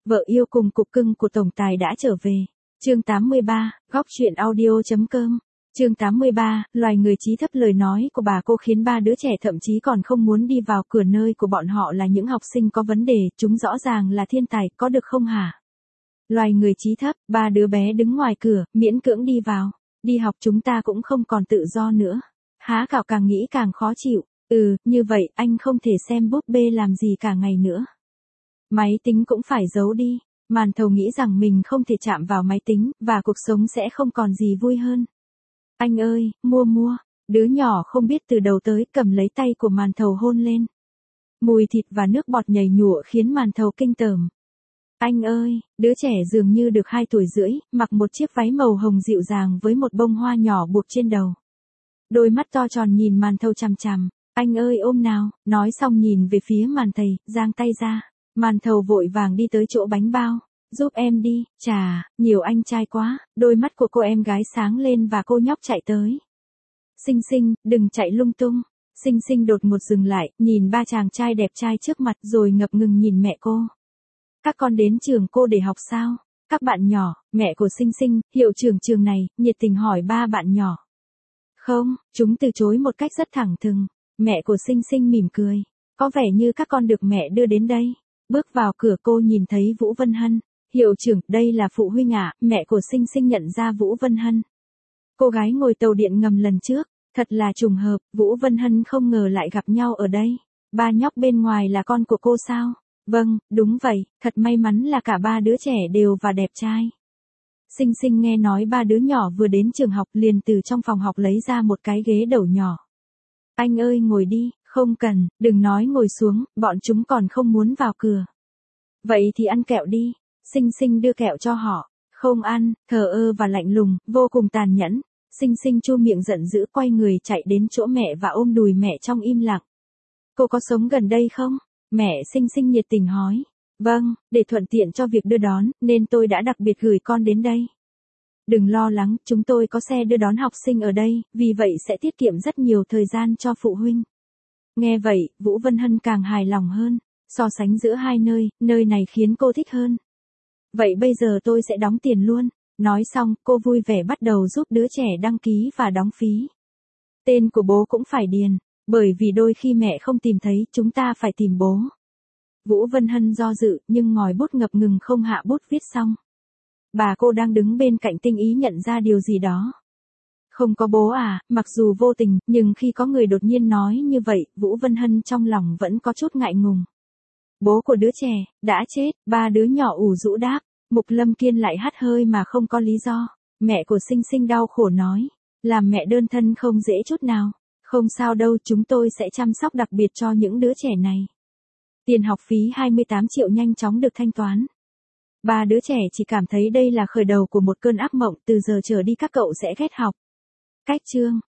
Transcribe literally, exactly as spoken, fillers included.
Vợ yêu cùng cục cưng của tổng tài đã trở về. Chương tám mươi ba, góc chuyện audio.com. Chương tám mươi ba, loài người trí thấp. Lời nói của bà cô khiến ba đứa trẻ thậm chí còn không muốn đi vào cửa. Nơi của bọn họ là những học sinh có vấn đề, chúng rõ ràng là thiên tài, có được không hả? Loài người trí thấp, ba đứa bé đứng ngoài cửa, miễn cưỡng đi vào. Đi học chúng ta cũng không còn tự do nữa. Há Cảo càng nghĩ càng khó chịu. Ừ, như vậy anh không thể xem búp bê làm gì cả ngày nữa. Máy tính cũng phải giấu đi. Màn Thầu nghĩ rằng mình không thể chạm vào máy tính, và cuộc sống sẽ không còn gì vui hơn. Anh ơi, mua mua. Đứa nhỏ không biết từ đầu tới cầm lấy tay của Màn Thầu hôn lên. Mùi thịt và nước bọt nhầy nhụa khiến Màn Thầu kinh tởm. Anh ơi, đứa trẻ dường như được hai tuổi rưỡi, mặc một chiếc váy màu hồng dịu dàng với một bông hoa nhỏ buộc trên đầu. Đôi mắt to tròn nhìn Màn Thầu chằm chằm. Anh ơi ôm nào, nói xong nhìn về phía Màn Thầy, giang tay ra. Màn Thầu vội vàng đi tới chỗ bánh bao. Giúp em đi, chà, nhiều anh trai quá. Đôi mắt của cô em gái sáng lên và cô nhóc chạy tới. Xinh xinh, đừng chạy lung tung. Xinh xinh đột ngột dừng lại, nhìn ba chàng trai đẹp trai trước mặt rồi ngập ngừng nhìn mẹ cô. Các con đến trường cô để học sao? Các bạn nhỏ, mẹ của Xinh xinh, hiệu trưởng trường này, nhiệt tình hỏi ba bạn nhỏ. Không, chúng từ chối một cách rất thẳng thừng. Mẹ của Xinh xinh mỉm cười. Có vẻ như các con được mẹ đưa đến đây. Bước vào cửa cô nhìn thấy Vũ Vân Hân. Hiệu trưởng, đây là phụ huynh ạ. Mẹ của Xinh xinh nhận ra Vũ Vân Hân. Cô gái ngồi tàu điện ngầm lần trước. Thật là trùng hợp, Vũ Vân Hân không ngờ lại gặp nhau ở đây. Ba nhóc bên ngoài là con của cô sao? Vâng, đúng vậy, thật may mắn là cả ba đứa trẻ đều và đẹp trai. Xinh xinh nghe nói ba đứa nhỏ vừa đến trường học liền từ trong phòng học lấy ra một cái ghế đầu nhỏ. Anh ơi ngồi đi, không cần, đừng nói ngồi xuống, bọn chúng còn không muốn vào cửa. Vậy thì ăn kẹo đi. Xinh xinh đưa kẹo cho họ. Không ăn, thờ ơ và lạnh lùng, vô cùng tàn nhẫn. Xinh xinh chu miệng giận dữ quay người chạy đến chỗ mẹ và ôm đùi mẹ trong im lặng. Cô có sống gần đây không? Mẹ Xinh xinh nhiệt tình hỏi. Vâng, để thuận tiện cho việc đưa đón, nên tôi đã đặc biệt gửi con đến đây. Đừng lo lắng, chúng tôi có xe đưa đón học sinh ở đây, vì vậy sẽ tiết kiệm rất nhiều thời gian cho phụ huynh. Nghe vậy, Vũ Vân Hân càng hài lòng hơn. So sánh giữa hai nơi, nơi này khiến cô thích hơn. Vậy bây giờ tôi sẽ đóng tiền luôn. Nói xong, cô vui vẻ bắt đầu giúp đứa trẻ đăng ký và đóng phí. Tên của bố cũng phải điền, bởi vì đôi khi mẹ không tìm thấy, chúng ta phải tìm bố. Vũ Vân Hân do dự, nhưng ngòi bút ngập ngừng không hạ bút viết xong. Bà cô đang đứng bên cạnh tinh ý nhận ra điều gì đó. Không có bố à, mặc dù vô tình, nhưng khi có người đột nhiên nói như vậy, Vũ Vân Hân trong lòng vẫn có chút ngại ngùng. Bố của đứa trẻ, đã chết, ba đứa nhỏ ủ rũ đáp. Mục Lâm Kiên lại hắt hơi mà không có lý do. Mẹ của Xinh xinh đau khổ nói. Làm mẹ đơn thân không dễ chút nào. Không sao đâu, chúng tôi sẽ chăm sóc đặc biệt cho những đứa trẻ này. Tiền học phí hai mươi tám triệu nhanh chóng được thanh toán. Ba đứa trẻ chỉ cảm thấy đây là khởi đầu của một cơn ác mộng, từ giờ trở đi các cậu sẽ ghét học. Cách chương